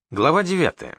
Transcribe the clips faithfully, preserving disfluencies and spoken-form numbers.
Глава девятая.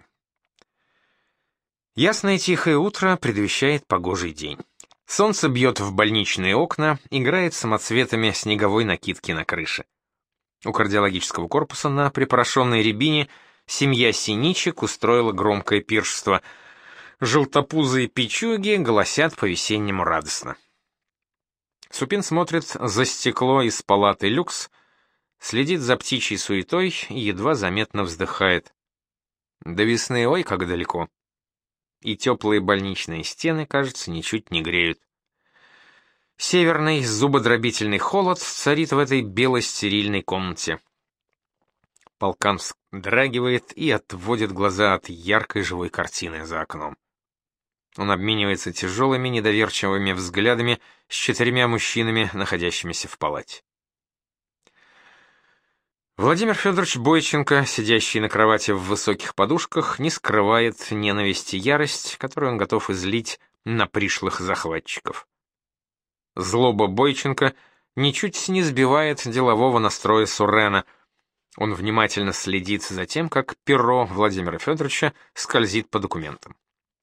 Ясное тихое утро предвещает погожий день. Солнце бьет в больничные окна, играет самоцветами снеговой накидки на крыше. У кардиологического корпуса на припорошенной рябине семья Синичек устроила громкое пиршество. Желтопузые печуги голосят по-весеннему радостно. Супин смотрит за стекло из палаты люкс, следит за птичьей суетой и едва заметно вздыхает. До весны ой как далеко. И теплые больничные стены, кажется, ничуть не греют. Северный зубодробительный холод царит в этой бело-стерильной комнате. Полкан вздрагивает и отводит глаза от яркой живой картины за окном. Он обменивается тяжелыми недоверчивыми взглядами с четырьмя мужчинами, находящимися в палате. Владимир Федорович Бойченко, сидящий на кровати в высоких подушках, не скрывает ненависть и ярость, которую он готов излить на пришлых захватчиков. Злоба Бойченко ничуть не сбивает делового настроя Сурена. Он внимательно следит за тем, как перо Владимира Федоровича скользит по документам.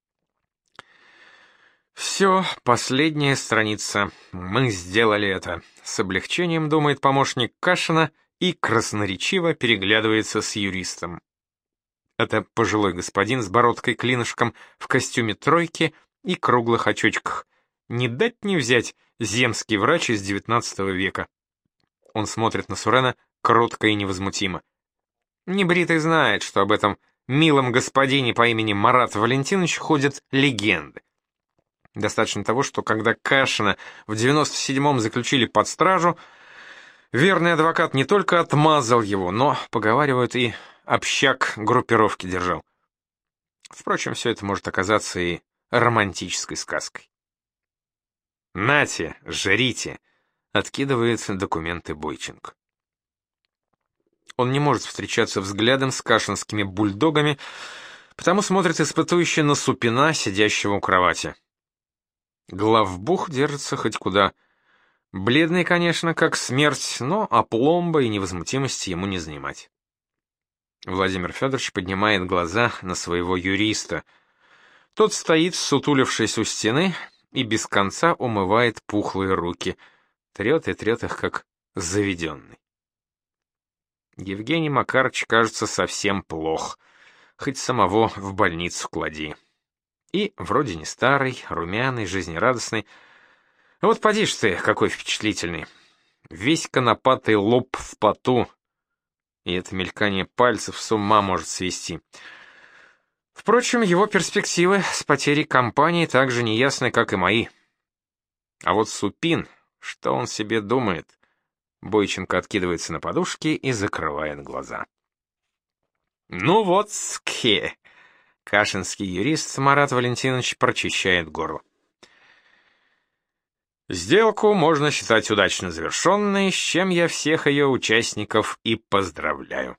«Все, последняя страница. Мы сделали это», — с облегчением думает помощник Кашина и красноречиво переглядывается с юристом. Это пожилой господин с бородкой-клинышком в костюме тройки и круглых очочках. Не дать не взять земский врач из девятнадцатого века. Он смотрит на Сурена кротко и невозмутимо. Небритый знает, что об этом милом господине по имени Марат Валентинович ходят легенды. Достаточно того, что когда Кашина в девяносто седьмом заключили под стражу, верный адвокат не только отмазал его, но, поговаривают, и общак группировки держал. Впрочем, все это может оказаться и романтической сказкой. «Нате, жрите!» — откидывает документы Бойченко. Он не может встречаться взглядом с кашинскими бульдогами, потому смотрит испытующе на Супина, сидящего у кровати. Главбух держится хоть куда. Бледный, конечно, как смерть, но опломба и невозмутимости ему не занимать. Владимир Федорович поднимает глаза на своего юриста. Тот стоит, сутулившись у стены, и без конца умывает пухлые руки, трет и трет их, как заведенный. Евгений Макарович, кажется, совсем плох, хоть самого в больницу клади. И вроде не старый, румяный, жизнерадостный. Вот поди ж ты, какой впечатлительный. Весь конопатый лоб в поту. И это мелькание пальцев с ума может свести. Впрочем, его перспективы с потерей компании так же неясны, как и мои. А вот Супин, что он себе думает? Бойченко откидывается на подушки и закрывает глаза. Ну вот, ске. Кашинский юрист Марат Валентинович прочищает горло. Сделку можно считать удачно завершенной, с чем я всех ее участников и поздравляю.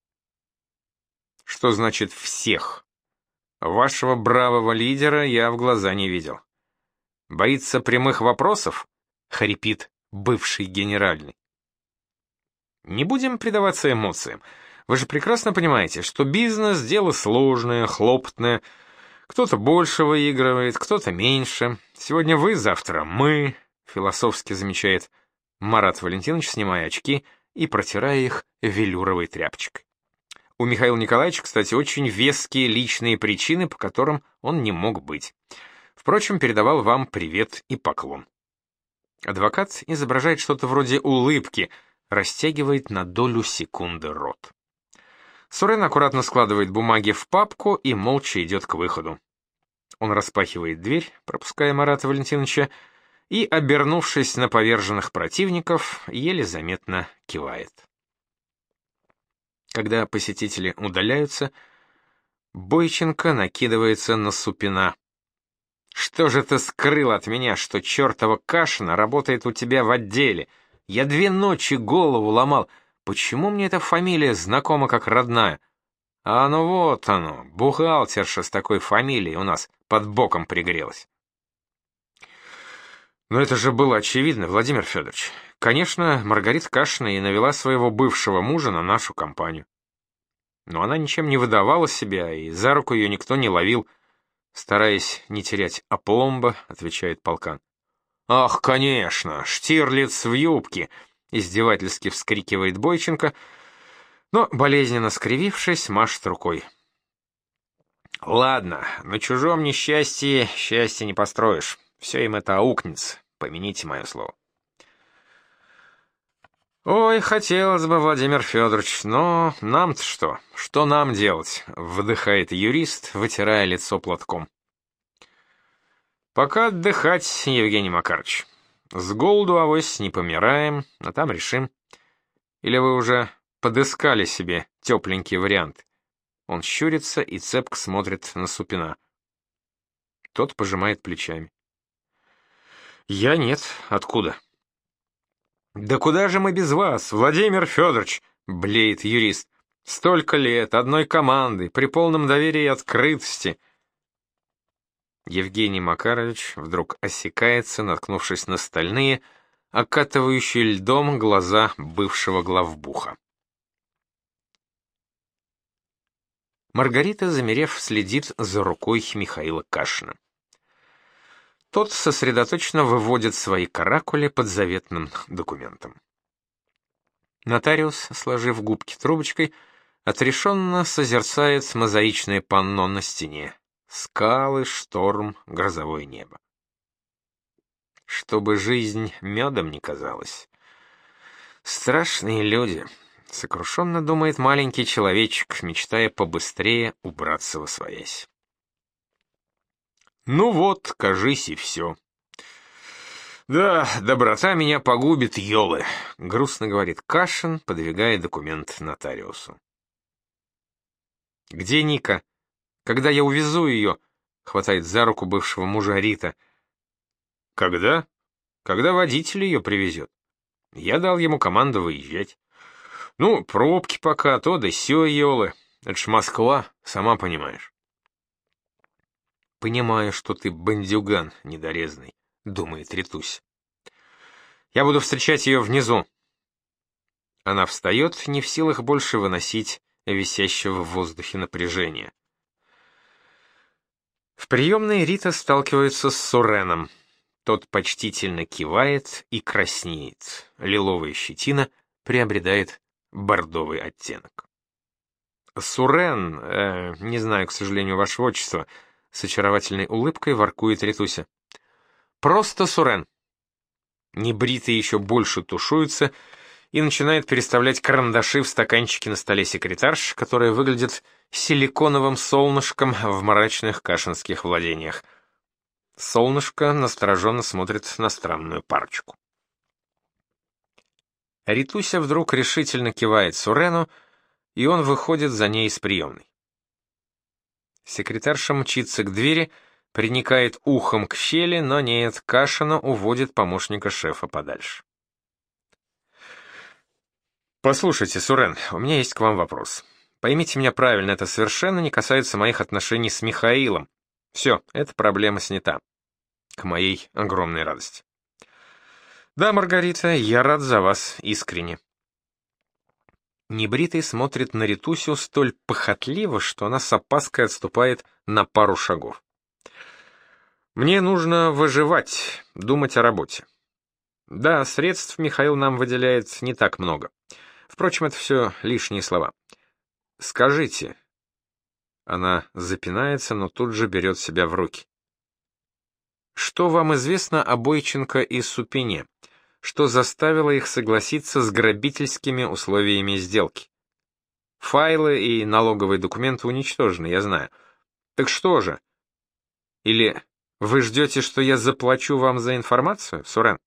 Что значит «всех»? Вашего бравого лидера я в глаза не видел. Боится прямых вопросов? Хрипит бывший генеральный. Не будем предаваться эмоциям. Вы же прекрасно понимаете, что бизнес — дело сложное, хлопотное. Кто-то больше выигрывает, кто-то меньше. Сегодня вы, завтра мы, философски замечает Марат Валентинович, снимая очки и протирая их велюровой тряпочкой. У Михаила Николаевича, кстати, очень веские личные причины, по которым он не мог быть. Впрочем, передавал вам привет и поклон. Адвокат изображает что-то вроде улыбки, растягивает на долю секунды рот. Сурен аккуратно складывает бумаги в папку и молча идет к выходу. Он распахивает дверь, пропуская Марата Валентиновича, и, обернувшись на поверженных противников, еле заметно кивает. Когда посетители удаляются, Бойченко накидывается на Супина. «Что же ты скрыл от меня, что чертова Кашина работает у тебя в отделе? Я две ночи голову ломал. Почему мне эта фамилия знакома как родная? А ну вот оно, бухгалтерша с такой фамилией у нас под боком пригрелась». Но это же было очевидно, Владимир Федорович. Конечно, Маргарита Кашина и навела своего бывшего мужа на нашу компанию. Но она ничем не выдавала себя, и за руку ее никто не ловил. Стараясь не терять апломба, отвечает полкан. «Ах, конечно, Штирлиц в юбке!» — издевательски вскрикивает Бойченко, но, болезненно скривившись, машет рукой. «Ладно, на чужом несчастье счастье не построишь. Все им это аукнется, помяните мое слово». «Ой, хотелось бы, Владимир Федорович, но нам-то что? Что нам делать?» — выдыхает юрист, вытирая лицо платком. «Пока отдыхать, Евгений Макарович. С голоду авось не помираем, а там решим. Или вы уже подыскали себе тепленький вариант?» Он щурится и цепко смотрит на Супина. Тот пожимает плечами. «Я нет. Откуда?» «Да куда же мы без вас, Владимир Федорович?» — блеет юрист. «Столько лет, одной команды, при полном доверии и открытости». Евгений Макарович вдруг осекается, наткнувшись на стальные, окатывающие льдом глаза бывшего главбуха. Маргарита, замерев, следит за рукой Михаила Кашина. Тот сосредоточенно выводит свои каракули под заветным документом. Нотариус, сложив губки трубочкой, отрешенно созерцает мозаичное панно на стене. Скалы, шторм, грозовое небо. Чтобы жизнь медом не казалась. Страшные люди, сокрушенно думает маленький человечек, мечтая побыстрее убраться восвоясь. Ну вот, кажись, и все. Да, доброта меня погубит, ёлы, грустно говорит Кашин, подвигая документ нотариусу. Где Ника? Когда я увезу ее? Хватает за руку бывшего мужа Рита. Когда? Когда водитель ее привезет. Я дал ему команду выезжать. Ну, пробки пока, то да сё, ёлы. Это ж Москва, сама понимаешь. Понимаю, что ты бандюган недорезный, думает Ритусь. Я буду встречать ее внизу. Она встает, не в силах больше выносить висящего в воздухе напряжения. В приемной Рита сталкивается с Суреном. Тот почтительно кивает и краснеет. Лиловая щетина приобретает бордовый оттенок. Сурен, э, не знаю, к сожалению, вашего отчества, с очаровательной улыбкой воркует Ритуся. Просто Сурен. Небритый еще больше тушуется и начинает переставлять карандаши в стаканчике на столе секретарш, которая выглядит силиконовым солнышком в мрачных кашинских владениях. Солнышко настороженно смотрит на странную парочку. Ритуся вдруг решительно кивает Сурену, и он выходит за ней из приемной. Секретарша мчится к двери, приникает ухом к щели, но нет, Кашина уводит помощника шефа подальше. «Послушайте, Сурен, у меня есть к вам вопрос. Поймите меня правильно, это совершенно не касается моих отношений с Михаилом. Все, эта проблема снята. К моей огромной радости. Да, Маргарита, я рад за вас, искренне». Небритый смотрит на Ритусю столь похотливо, что она с опаской отступает на пару шагов. «Мне нужно выживать, думать о работе. Да, средств Михаил нам выделяет не так много. Впрочем, это все лишние слова. Скажите...» Она запинается, но тут же берет себя в руки. «Что вам известно о Бойченко и Супине? Что заставило их согласиться с грабительскими условиями сделки? Файлы и налоговые документы уничтожены, я знаю. Так что же? Или вы ждете, что я заплачу вам за информацию, Сурен?»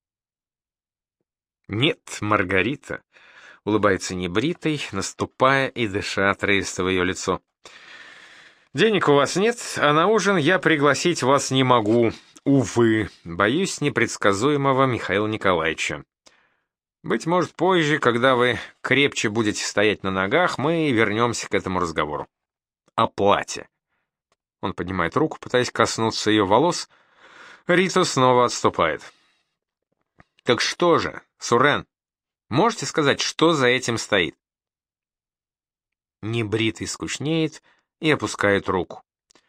«Нет, Маргарита», — улыбается небритой, наступая и дыша отрывисто в ее лицо. «Денег у вас нет, а на ужин я пригласить вас не могу. Увы, боюсь непредсказуемого Михаила Николаевича. Быть может, позже, когда вы крепче будете стоять на ногах, мы вернемся к этому разговору. О плате». Он поднимает руку, пытаясь коснуться ее волос. Рита снова отступает. «Так что же, Сурен, можете сказать, что за этим стоит?» Небритый скучнеет и опускает руку.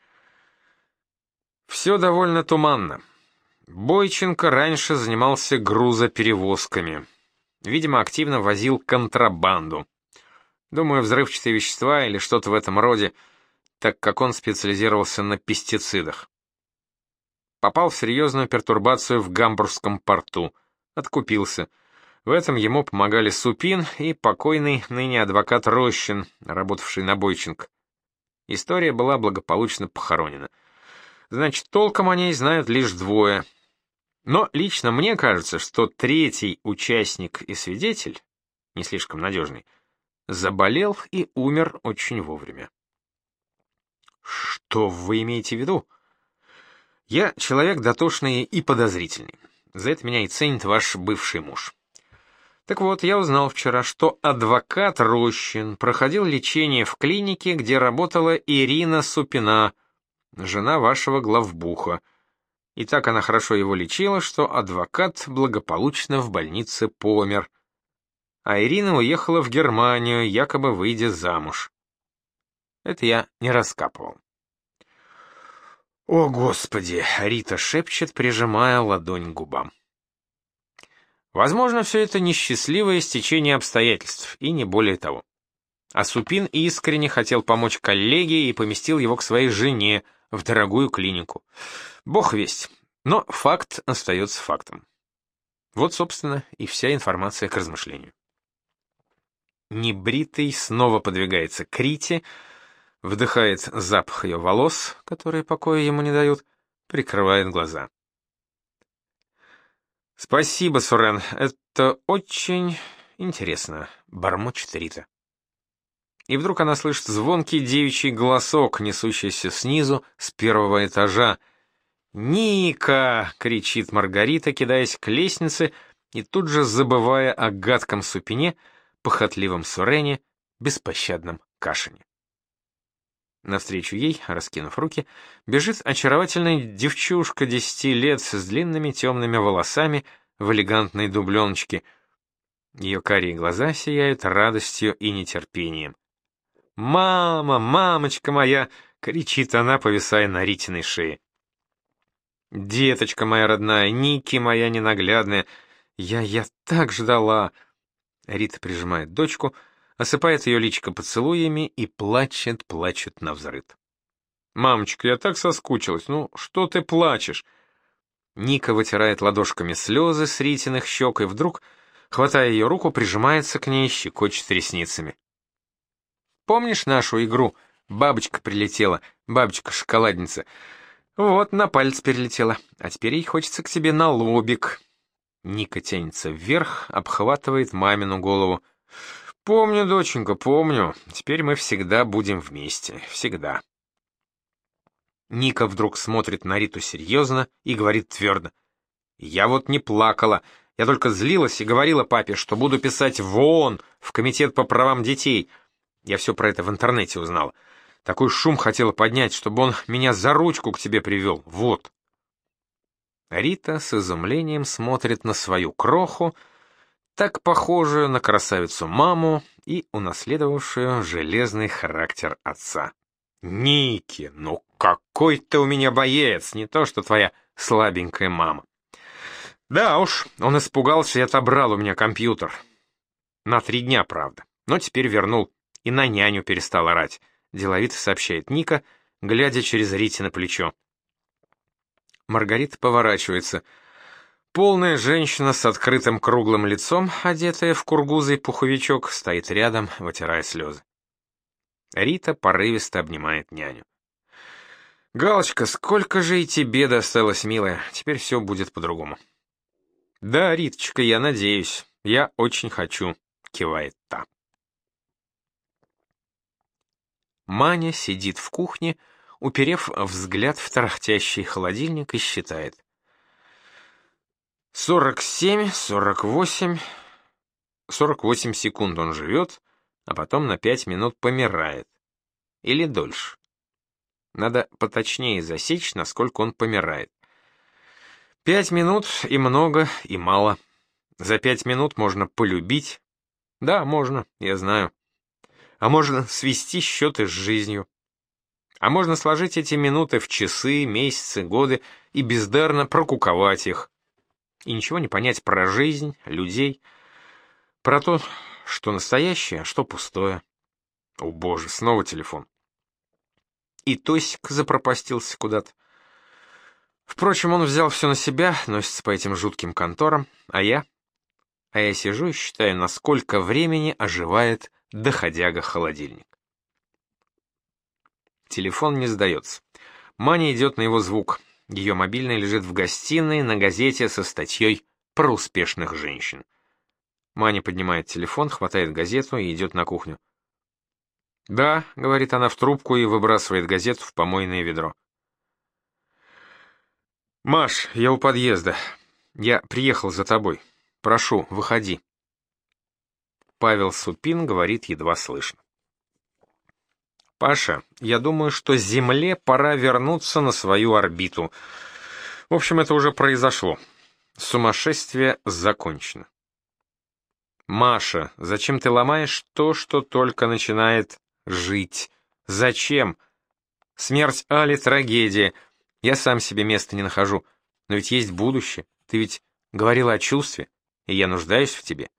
Все довольно туманно. Бойченко раньше занимался грузоперевозками. Видимо, активно возил контрабанду. Думаю, взрывчатые вещества или что-то в этом роде, так как он специализировался на пестицидах. Попал в серьезную пертурбацию в Гамбургском порту. Откупился. В этом ему помогали Супин и покойный ныне адвокат Рощин, работавший на Бойченко. История была благополучно похоронена. Значит, толком о ней знают лишь двое. Но лично мне кажется, что третий участник и свидетель, не слишком надежный, заболел и умер очень вовремя. Что вы имеете в виду? Я человек дотошный и подозрительный. За это меня и ценит ваш бывший муж. Так вот, я узнал вчера, что адвокат Рощин проходил лечение в клинике, где работала Ирина Супина, жена вашего главбуха. И так она хорошо его лечила, что адвокат благополучно в больнице помер. А Ирина уехала в Германию, якобы выйдя замуж. Это я не раскапывал. «О, Господи!» — Рита шепчет, прижимая ладонь к губам. Возможно, все это несчастливое стечение обстоятельств, и не более того. А Супин искренне хотел помочь коллеге и поместил его к своей жене в дорогую клинику. Бог весть, но факт остается фактом. Вот, собственно, и вся информация к размышлению. Небритый снова подвигается к Рите, вдыхает запах ее волос, которые покоя ему не дают, прикрывает глаза. «Спасибо, Сурен, это очень интересно», — бормочет Рита. И вдруг она слышит звонкий девичий голосок, несущийся снизу, с первого этажа. «Ника!» — кричит Маргарита, кидаясь к лестнице, и тут же забывая о гадком Супине, похотливом Сурене, беспощадном Кашине. Навстречу ей, раскинув руки, бежит очаровательная девчушка десяти лет с длинными темными волосами в элегантной дубленочке. Ее карие глаза сияют радостью и нетерпением. «Мама, мамочка моя!» — кричит она, повисая на Ритиной шее. «Деточка моя родная, Ники моя ненаглядная, я, я так ждала!» Рита прижимает дочку, осыпает ее личико поцелуями и плачет, плачет навзрыд. «Мамочка, я так соскучилась, ну что ты плачешь?» Ника вытирает ладошками слезы с Ритиных щек и вдруг, хватая ее руку, прижимается к ней, щекочет ресницами. «Помнишь нашу игру? Бабочка прилетела, бабочка-шоколадница. Вот, на палец перелетела, а теперь ей хочется к тебе на лобик». Ника тянется вверх, обхватывает мамину голову. «Помню, доченька, помню. Теперь мы всегда будем вместе. Всегда». Ника вдруг смотрит на Риту серьезно и говорит твердо. «Я вот не плакала. Я только злилась и говорила папе, что буду писать в ООН, в Комитет по правам детей. Я все про это в интернете узнала. Такой шум хотела поднять, чтобы он меня за ручку к тебе привел. Вот». Рита с изумлением смотрит на свою кроху, так похожую на красавицу-маму и унаследовавшую железный характер отца. «Ники, ну какой ты у меня боец, не то что твоя слабенькая мама». Да уж, он испугался и отобрал у меня компьютер. На три дня, правда, но теперь вернул и на няню перестал орать, деловито сообщает Ника, глядя через Рите на плечо. Маргарита поворачивается. Полная женщина с открытым круглым лицом, одетая в кургузый пуховичок, стоит рядом, вытирая слезы. Рита порывисто обнимает няню. «Галочка, сколько же и тебе досталось, милая, теперь все будет по-другому». «Да, Риточка, я надеюсь, я очень хочу», — кивает та. Маня сидит в кухне, уперев взгляд в тарахтящий холодильник и считает. сорок семь, сорок восемь... сорок восемь секунд он живет, а потом на пять минут помирает. Или дольше. Надо поточнее засечь, насколько он помирает. Пять минут и много, и мало. За пять минут можно полюбить. Да, можно, я знаю. А можно свести счеты с жизнью. А можно сложить эти минуты в часы, месяцы, годы и бездарно прокуковать их. И ничего не понять про жизнь, людей, про то, что настоящее, а что пустое. О боже, снова телефон. И Тосик запропастился куда-то. Впрочем, он взял все на себя, носится по этим жутким конторам, а я... А я сижу и считаю, насколько времени оживает доходяга-холодильник. Телефон не сдается. Маня идет на его звук. Ее мобильный лежит в гостиной на газете со статьей про успешных женщин. Маня поднимает телефон, хватает газету и идет на кухню. «Да», — говорит она в трубку и выбрасывает газету в помойное ведро. «Маш, я у подъезда. Я приехал за тобой. Прошу, выходи». Павел Супин говорит едва слышно. «Паша, я думаю, что Земле пора вернуться на свою орбиту. В общем, это уже произошло. Сумасшествие закончено». «Маша, зачем ты ломаешь то, что только начинает жить? Зачем? Смерть Али — трагедия. Я сам себе места не нахожу. Но ведь есть будущее. Ты ведь говорила о чувстве, и я нуждаюсь в тебе».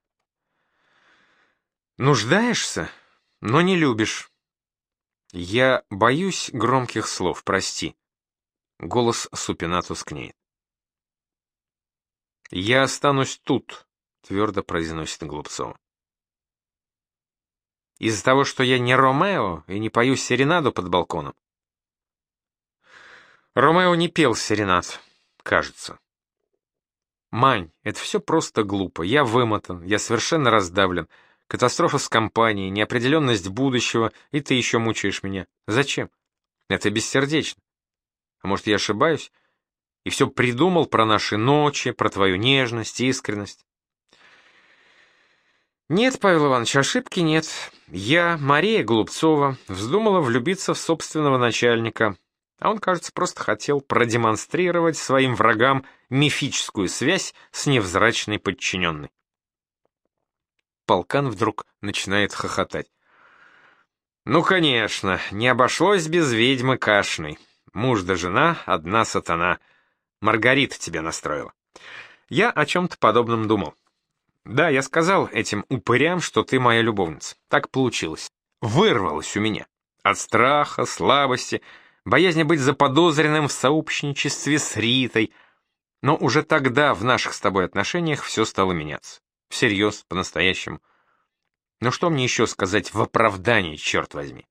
«Нуждаешься, но не любишь». «Я боюсь громких слов, прости». Голос Супина тускнеет. «Я останусь тут», — твердо произносит Голубцова. «Из-за того, что я не Ромео и не пою серенаду под балконом». Ромео не пел серенад, кажется. «Мань, это все просто глупо. Я вымотан, я совершенно раздавлен. Катастрофа с компанией, неопределенность будущего, и ты еще мучаешь меня. Зачем? Это бессердечно. А может, я ошибаюсь? И все придумал про наши ночи, про твою нежность, искренность?» «Нет, Павел Иванович, ошибки нет. Я, Мария Голубцова, вздумала влюбиться в собственного начальника, а он, кажется, просто хотел продемонстрировать своим врагам мифическую связь с невзрачной подчиненной». Полкан вдруг начинает хохотать. «Ну, конечно, не обошлось без ведьмы Кашиной. Муж да жена, одна сатана. Маргарита тебя настроила. Я о чем-то подобном думал. Да, я сказал этим упырям, что ты моя любовница. Так получилось. Вырвалось у меня. От страха, слабости, боязни быть заподозренным в сообщничестве с Ритой. Но уже тогда в наших с тобой отношениях все стало меняться. Всерьез, по-настоящему. Ну что мне еще сказать в оправдании, черт возьми?»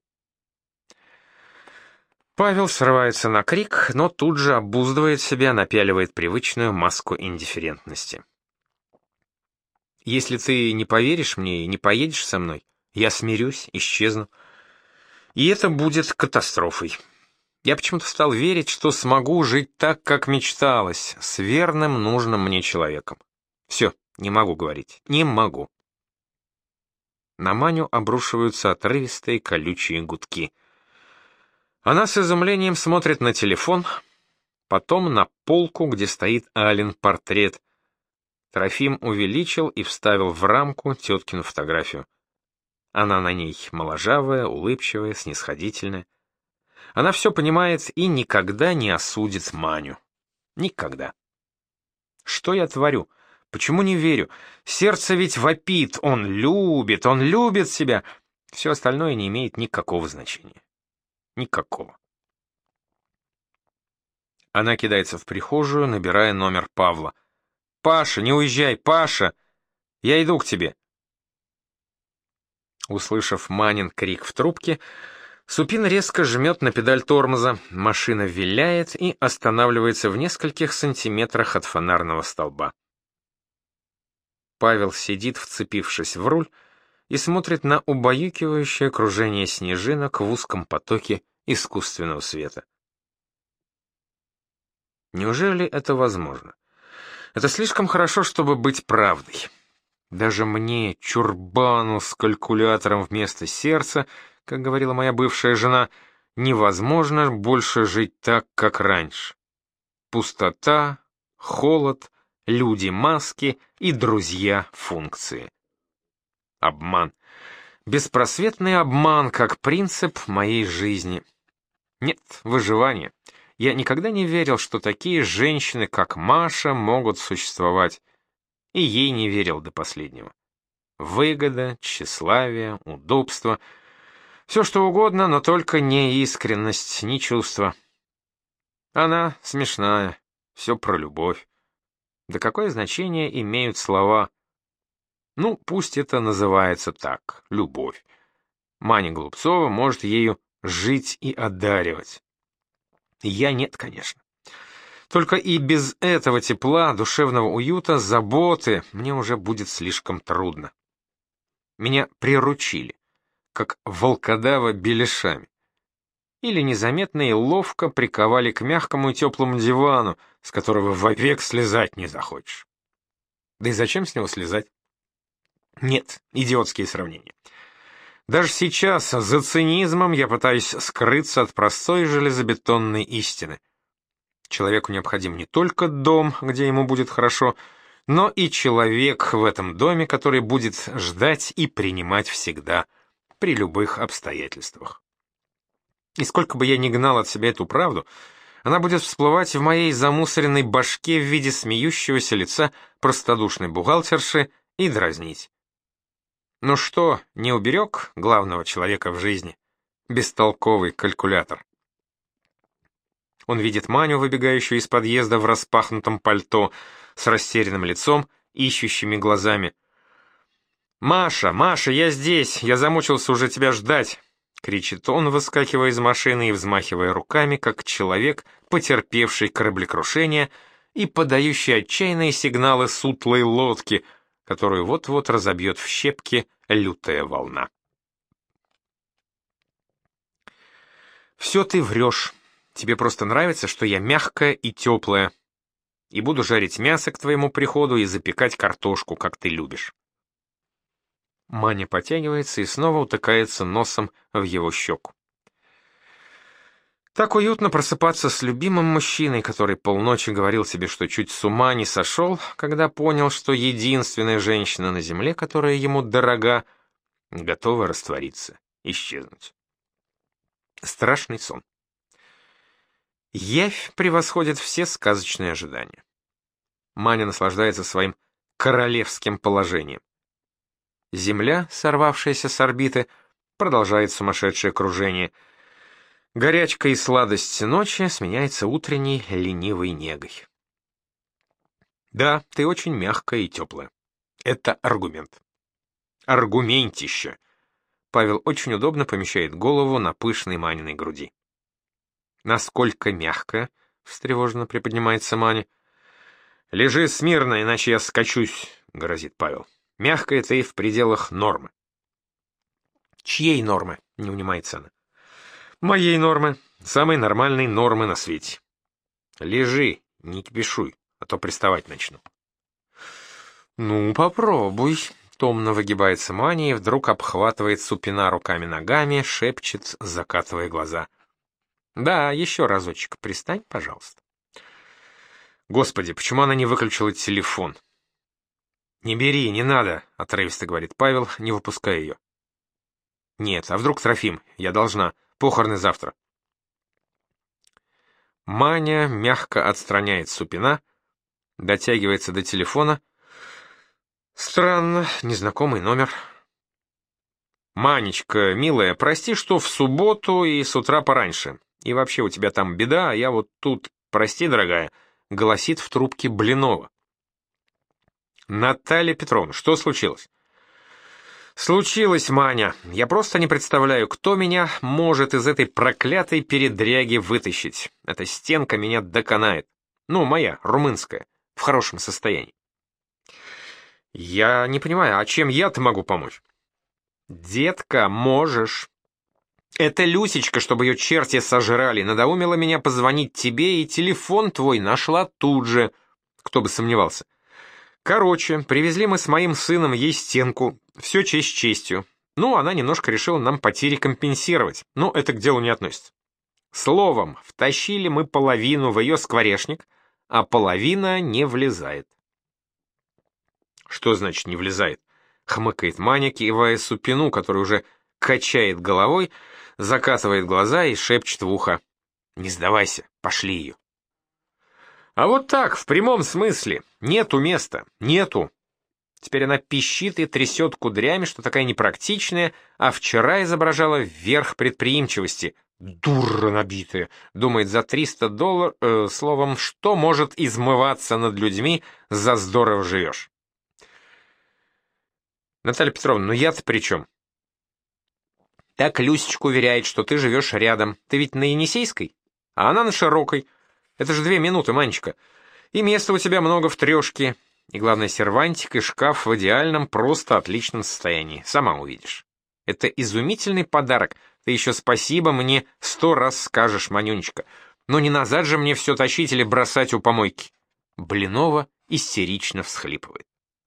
Павел срывается на крик, но тут же обуздывает себя, напяливает привычную маску индифферентности. «Если ты не поверишь мне и не поедешь со мной, я смирюсь, исчезну. И это будет катастрофой. Я почему-то стал верить, что смогу жить так, как мечталось, с верным, нужным мне человеком. Все, не могу говорить, не могу». На Маню обрушиваются отрывистые колючие гудки. Она с изумлением смотрит на телефон, потом на полку, где стоит Алин портрет. Трофим увеличил и вставил в рамку теткину фотографию. Она на ней моложавая, улыбчивая, снисходительная. Она все понимает и никогда не осудит Маню. Никогда. Что я творю? Почему не верю? Сердце ведь вопит, он любит, он любит себя. Все остальное не имеет никакого значения. Никакого. Она кидается в прихожую, набирая номер Павла. «Паша, не уезжай, Паша! Я иду к тебе!» Услышав Манин крик в трубке, Супин резко жмет на педаль тормоза, машина виляет и останавливается в нескольких сантиметрах от фонарного столба. Павел сидит, вцепившись в руль, и смотрит на убаюкивающее окружение снежинок в узком потоке искусственного света. Неужели это возможно? Это слишком хорошо, чтобы быть правдой. Даже мне, чурбану с калькулятором вместо сердца, как говорила моя бывшая жена, невозможно больше жить так, как раньше. Пустота, холод, люди-маски и друзья-функции. Обман. Беспросветный обман как принцип моей жизни. Нет, выживание. Я никогда не верил, что такие женщины, как Маша, могут существовать. И ей не верил до последнего. Выгода, тщеславие, удобство. Все что угодно, но только не искренность, не чувство. Она смешная, все про любовь. Да какое значение имеют слова? Ну, пусть это называется так, любовь. Маня Голубцова может ею жить и одаривать. Я нет, конечно. Только и без этого тепла, душевного уюта, заботы мне уже будет слишком трудно. Меня приручили, как волкодава беляшами. Или незаметно и ловко приковали к мягкому и теплому дивану, с которого вовек слезать не захочешь. Да и зачем с него слезать? Нет, идиотские сравнения. Даже сейчас за цинизмом я пытаюсь скрыться от простой железобетонной истины. Человеку необходим не только дом, где ему будет хорошо, но и человек в этом доме, который будет ждать и принимать всегда, при любых обстоятельствах. И сколько бы я ни гнал от себя эту правду, она будет всплывать в моей замусоренной башке в виде смеющегося лица простодушной бухгалтерши и дразнить. Ну что, не уберег главного человека в жизни? Бестолковый калькулятор. Он видит Маню, выбегающую из подъезда в распахнутом пальто, с растерянным лицом, ищущими глазами. «Маша, Маша, я здесь! Я замучился уже тебя ждать!» — кричит он, выскакивая из машины и взмахивая руками, как человек, потерпевший кораблекрушение и подающий отчаянные сигналы сутлой лодки, которую вот-вот разобьет в щепки лютая волна. «Все ты врешь. Тебе просто нравится, что я мягкая и теплая. И буду жарить мясо к твоему приходу и запекать картошку, как ты любишь». Маня потягивается и снова утыкается носом в его щеку. Так уютно просыпаться с любимым мужчиной, который полночи говорил тебе, что чуть с ума не сошел, когда понял, что единственная женщина на земле, которая ему дорога, готова раствориться, исчезнуть. Страшный сон. Явь превосходит все сказочные ожидания. Маня наслаждается своим королевским положением. Земля, сорвавшаяся с орбиты, продолжает сумасшедшее кружение. Горячка и сладость ночи сменяется утренней ленивой негой. Да, ты очень мягкая и теплая. Это аргумент. Аргументище. Павел очень удобно помещает голову на пышной Маниной груди. Насколько мягкая? Встревоженно приподнимается Маня. Лежи смирно, иначе я скачусь, грозит Павел. Мягкая ты в пределах нормы. Чьей нормы? Не унимается она. Моей нормы. Самой нормальной нормы на свете. Лежи, не кипишуй, а то приставать начну. Ну, попробуй. Томно выгибается Маня и вдруг обхватывает Супина руками-ногами, шепчет, закатывая глаза. Да, еще разочек, пристань, пожалуйста. Господи, почему она не выключила телефон? «Не бери, не надо», — отрывисто говорит Павел, не выпуская ее. «Нет, а вдруг Трофим? Я должна. Похороны завтра». Маня мягко отстраняет Супина, дотягивается до телефона. Странно, незнакомый номер. «Манечка, милая, прости, что в субботу и с утра пораньше. И вообще у тебя там беда, а я вот тут, прости, дорогая», — голосит в трубке Блинова. «Наталья Петровна, что случилось?» «Случилось, Маня. Я просто не представляю, кто меня может из этой проклятой передряги вытащить. Эта стенка меня доконает. Ну, моя, румынская, в хорошем состоянии». «Я не понимаю, а чем я-то могу помочь?» «Детка, можешь. Это Люсечка, чтобы ее черти сожрали, надоумила меня позвонить тебе, и телефон твой нашла тут же. Кто бы сомневался. Короче, привезли мы с моим сыном ей стенку, все честь честью. Ну, она немножко решила нам потери компенсировать, но это к делу не относится. Словом, втащили мы половину в ее скворечник, а половина не влезает». «Что значит не влезает?» — хмыкает Маня, кивая Супину, который уже качает головой, закатывает глаза и шепчет в ухо: «Не сдавайся, пошли ее». А вот так, в прямом смысле, нету места, нету. Теперь она пищит и трясет кудрями, что такая непрактичная, а вчера изображала верх предприимчивости. Дура набитая, думает, за триста долларов, э, словом, что может измываться над людьми, за здорово живешь. Наталья Петровна, ну я-то при чем? Так Люсечка уверяет, что ты живешь рядом. Ты ведь на Енисейской, а она на Широкой. Это же две минуты, Манечка. И места у тебя много в трешке. И главное, сервантик и шкаф в идеальном, просто отличном состоянии. Сама увидишь. Это изумительный подарок. Ты еще спасибо мне сто раз скажешь, Манюнечка. Но не назад же мне все тащить или бросать у помойки. Блинова истерично всхлипывает.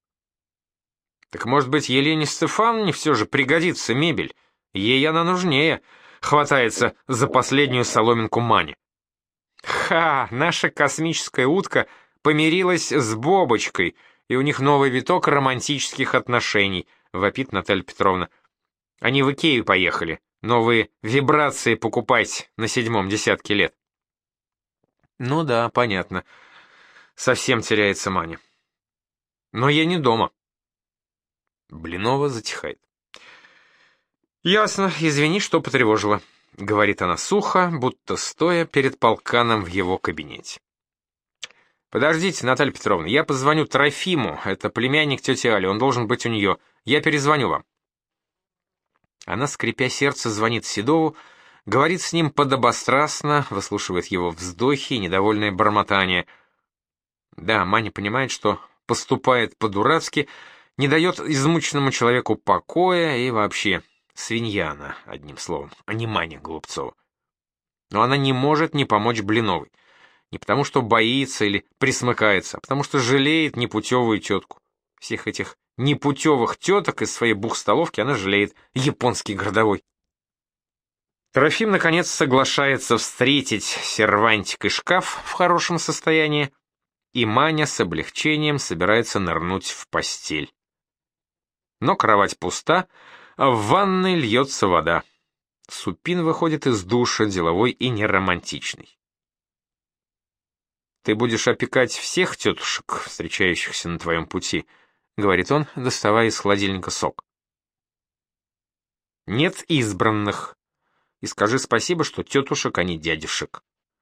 Так может быть, Елене Стефановне все же пригодится мебель? Ей она нужнее. Хватается за последнюю соломинку Мани. Ха, наша космическая утка помирилась с Бобочкой, и у них новый виток романтических отношений, вопит Наталья Петровна. Они в Икею поехали, новые вибрации покупать на седьмом десятке лет. Ну да, понятно. Совсем теряется Маня. Но я не дома. Блинова затихает. «Ясно, извини, что потревожила», — говорит она сухо, будто стоя перед полканом в его кабинете. «Подождите, Наталья Петровна, я позвоню Трофиму, это племянник тети Али, он должен быть у нее. Я перезвоню вам». Она, скрипя сердце, звонит Седову, говорит с ним подобострастно, выслушивает его вздохи и недовольное бормотание. Да, Маня понимает, что поступает по-дурацки, не дает измученному человеку покоя и вообще свинья она, одним словом, а не Маня Голубцова. Но она не может не помочь Блиновой. Не потому, что боится или присмыкается, а потому что жалеет непутевую тетку. Всех этих непутевых теток из своей бухстоловки она жалеет, японский городовой. Трофим, наконец, соглашается встретить сервантик и шкаф в хорошем состоянии, и Маня с облегчением собирается нырнуть в постель. Но кровать пуста, а в ванной льется вода. Супин выходит из душа, деловой и неромантичный. «Ты будешь опекать всех тетушек, встречающихся на твоем пути», — говорит он, доставая из холодильника сок. «Нет избранных. И скажи спасибо, что тетушек, а не дядюшек».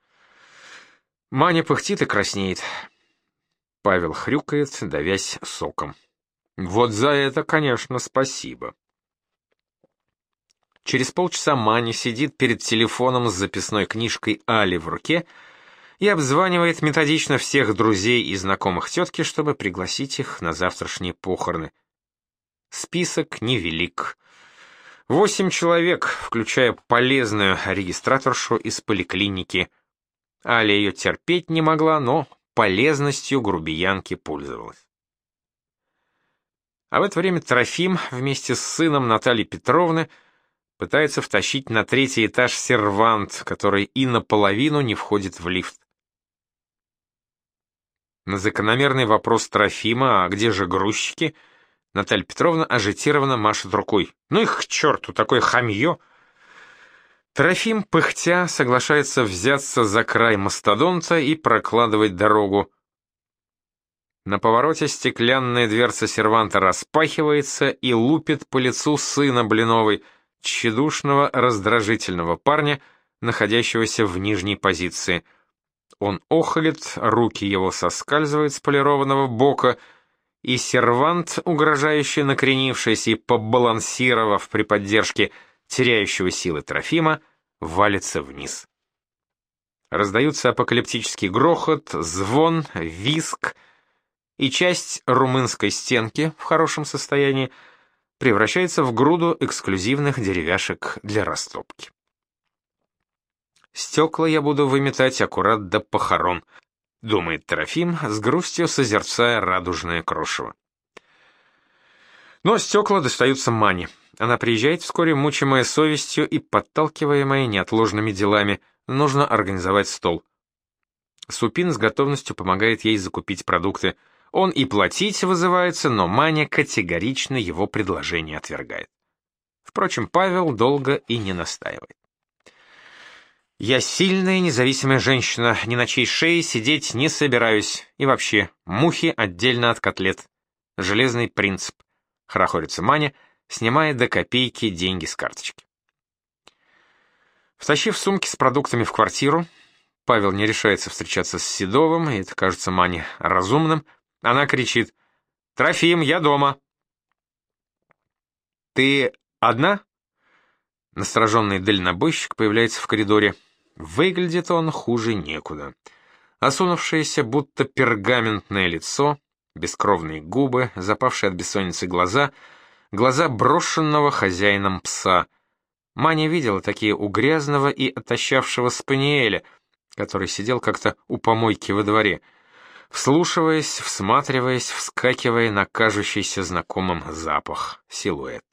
Маня пыхтит и краснеет. Павел хрюкает, давясь соком. «Вот за это, конечно, спасибо». Через полчаса Маня сидит перед телефоном с записной книжкой Али в руке и обзванивает методично всех друзей и знакомых тетки, чтобы пригласить их на завтрашние похороны. Список невелик. Восемь человек, включая полезную регистраторшу из поликлиники. Аля ее терпеть не могла, но полезностью грубиянки пользовалась. А в это время Трофим вместе с сыном Натальи Петровны пытается втащить на третий этаж сервант, который и наполовину не входит в лифт. На закономерный вопрос Трофима, а где же грузчики, Наталья Петровна ажитированно машет рукой. Ну их к черту, такое хамье! Трофим, пыхтя, соглашается взяться за край мастодонта и прокладывать дорогу. На повороте стеклянная дверца серванта распахивается и лупит по лицу сына Блиновой, тщедушного, раздражительного парня, находящегося в нижней позиции. Он охает, руки его соскальзывают с полированного бока, и сервант, угрожающе накренившись и побалансировав при поддержке теряющего силы Трофима, валится вниз. Раздаются апокалиптический грохот, звон, визг, и часть румынской стенки в хорошем состоянии превращается в груду эксклюзивных деревяшек для растопки. «Стекла я буду выметать аккурат до похорон», — думает Трофим, с грустью созерцая радужное крошево. Но стекла достаются Мане. Она приезжает вскоре, мучимая совестью и подталкиваемая неотложными делами. Нужно организовать стол. Супин с готовностью помогает ей закупить продукты. Он и платить вызывается, но Маня категорично его предложение отвергает. Впрочем, Павел долго и не настаивает. «Я сильная, независимая женщина, ни на чьей шее сидеть не собираюсь. И вообще, мухи отдельно от котлет. Железный принцип», — хорохорится Маня, снимая до копейки деньги с карточки. Втащив сумки с продуктами в квартиру, Павел не решается встречаться с Седовым, и это кажется Мане разумным. Она кричит: «Трофим, я дома!» «Ты одна?» Настороженный дальнобойщик появляется в коридоре. Выглядит он хуже некуда. Осунувшееся, будто пергаментное лицо, бескровные губы, запавшие от бессонницы глаза, глаза брошенного хозяином пса. Маня видела такие у грязного и отощавшего спаниеля, который сидел как-то у помойки во дворе, вслушиваясь, всматриваясь, вскакивая на кажущийся знакомым запах, силуэт.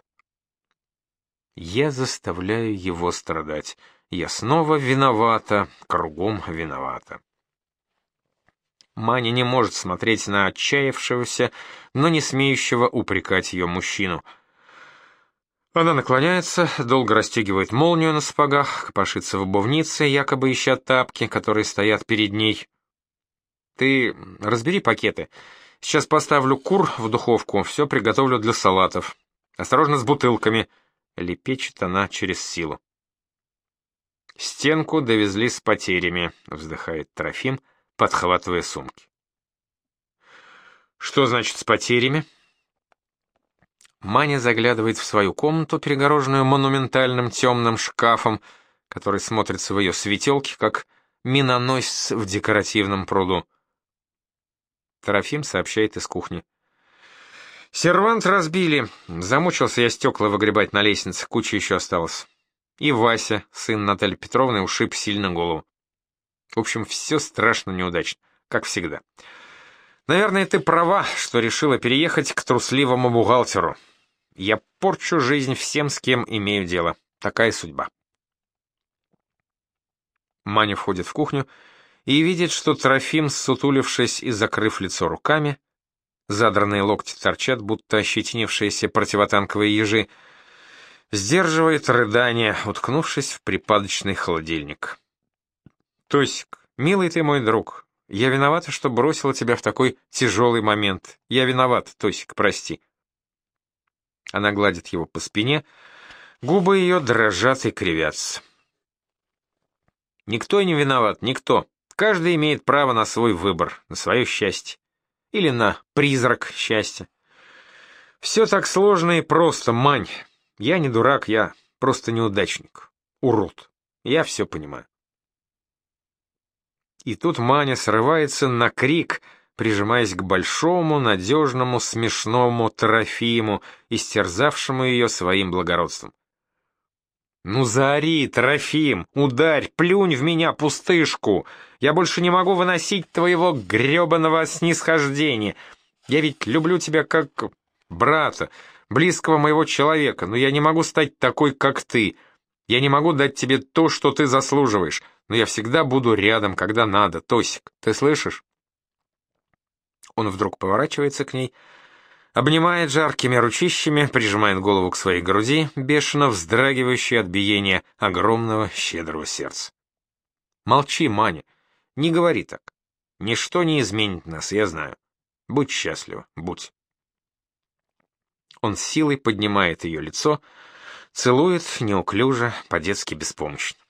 Я заставляю его страдать. Я снова виновата, кругом виновата. Маня не может смотреть на отчаявшегося, но не смеющего упрекать ее мужчину. Она наклоняется, долго расстегивает молнию на сапогах, копошится в обувнице, якобы ища тапки, которые стоят перед ней. «Ты разбери пакеты. Сейчас поставлю кур в духовку, все приготовлю для салатов. Осторожно с бутылками», — лепечет она через силу. «Стенку довезли с потерями», — вздыхает Трофим, подхватывая сумки. «Что значит с потерями?» Маня заглядывает в свою комнату, перегороженную монументальным темным шкафом, который смотрится в ее светелке, как миноносец в декоративном пруду. Трофим сообщает из кухни. «Сервант разбили. Замучился я стекла выгребать на лестнице, куча еще осталась. И Вася, сын Натальи Петровны, ушиб сильно голову. В общем, все страшно неудачно, как всегда. Наверное, ты права, что решила переехать к трусливому бухгалтеру. Я порчу жизнь всем, с кем имею дело. Такая судьба». Маня входит в кухню и видит, что Трофим, ссутулившись и закрыв лицо руками, задранные локти торчат, будто ощетинившиеся противотанковые ежи, сдерживает рыдание, уткнувшись в припадочный холодильник. «Тосик, милый ты мой друг, я виновата, что бросила тебя в такой тяжелый момент. Я виновата, Тосик, прости». Она гладит его по спине, губы ее дрожат и кривятся. «Никто не виноват, никто. Каждый имеет право на свой выбор, на свое счастье. Или на призрак счастья. Все так сложно и просто, Мань. Я не дурак, я просто неудачник. Урод. Я все понимаю». И тут Маня срывается на крик, прижимаясь к большому, надежному, смешному Трофиму, истерзавшему ее своим благородством. «Ну заори, Трофим, ударь, плюнь в меня, пустышку! Я больше не могу выносить твоего гребаного снисхождения. Я ведь люблю тебя как брата, близкого моего человека, но я не могу стать такой, как ты. Я не могу дать тебе то, что ты заслуживаешь, но я всегда буду рядом, когда надо, Тосик, ты слышишь?» Он вдруг поворачивается к ней, обнимает жаркими ручищами, прижимает голову к своей груди, бешено вздрагивающей от биения огромного щедрого сердца. «Молчи, Маня, не говори так. Ничто не изменит нас, я знаю. Будь счастлива, будь». Он с силой поднимает ее лицо, целует неуклюже, по-детски беспомощно.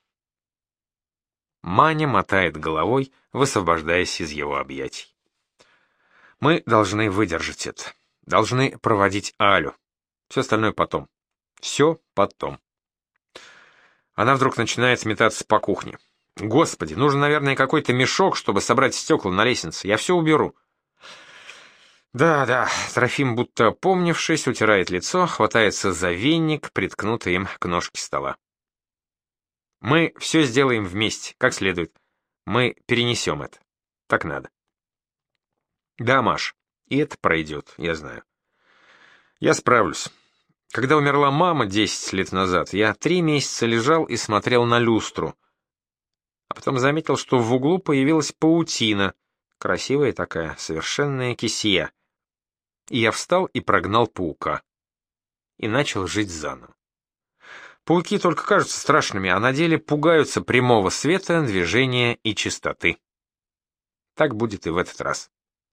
Маня мотает головой, высвобождаясь из его объятий. «Мы должны выдержать это. Должны проводить Алю. Все остальное потом. Все потом». Она вдруг начинает метаться по кухне. «Господи, нужен, наверное, какой-то мешок, чтобы собрать стекла на лестнице. Я все уберу». «Да, да», — Трофим, будто опомнившись, утирает лицо, хватается за веник, приткнутый им к ножке стола. «Мы все сделаем вместе, как следует. Мы перенесем это. Так надо». «Да, Маш, и это пройдет, я знаю. Я справлюсь. Когда умерла мама десять лет назад, я три месяца лежал и смотрел на люстру. А потом заметил, что в углу появилась паутина, Красивая такая, совершенная кисия. И я встал и прогнал паука. И начал жить заново. Пауки только кажутся страшными, а на деле пугаются прямого света, движения и чистоты. Так будет и в этот раз.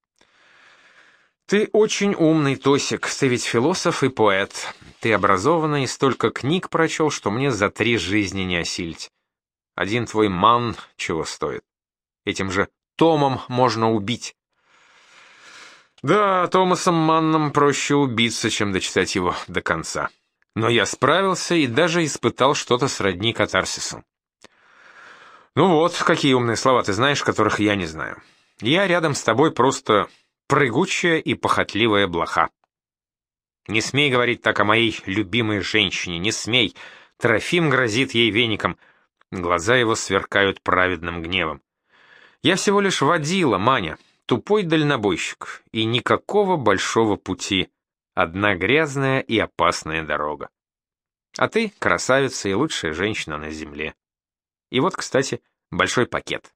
Ты очень умный, Тосик, ты ведь философ и поэт. Ты образованный и столько книг прочел, что мне за три жизни не осилить. Один твой Манн чего стоит. Этим же Томом можно убить. Да, Томасом Манном проще убиться, чем дочитать его до конца. Но я справился и даже испытал что-то сродни катарсису. Ну вот, какие умные слова ты знаешь, которых я не знаю. Я рядом с тобой просто прыгучая и похотливая блоха. Не смей говорить так о моей любимой женщине, не смей. Трофим грозит ей веником. Глаза его сверкают праведным гневом. Я всего лишь водила, Маня, тупой дальнобойщик, и никакого большого пути. Одна грязная и опасная дорога. А ты красавица и лучшая женщина на земле. И вот, кстати, большой пакет.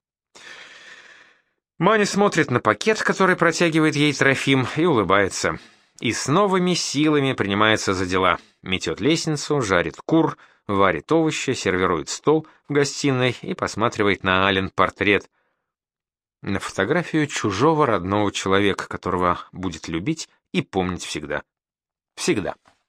Маня смотрит на пакет, который протягивает ей Трофим, и улыбается. И с новыми силами принимается за дела. Метет лестницу, жарит кур, варит овощи, сервирует стол в гостиной и посматривает на Ален портрет. На фотографию чужого родного человека, которого будет любить и помнить всегда. Всегда.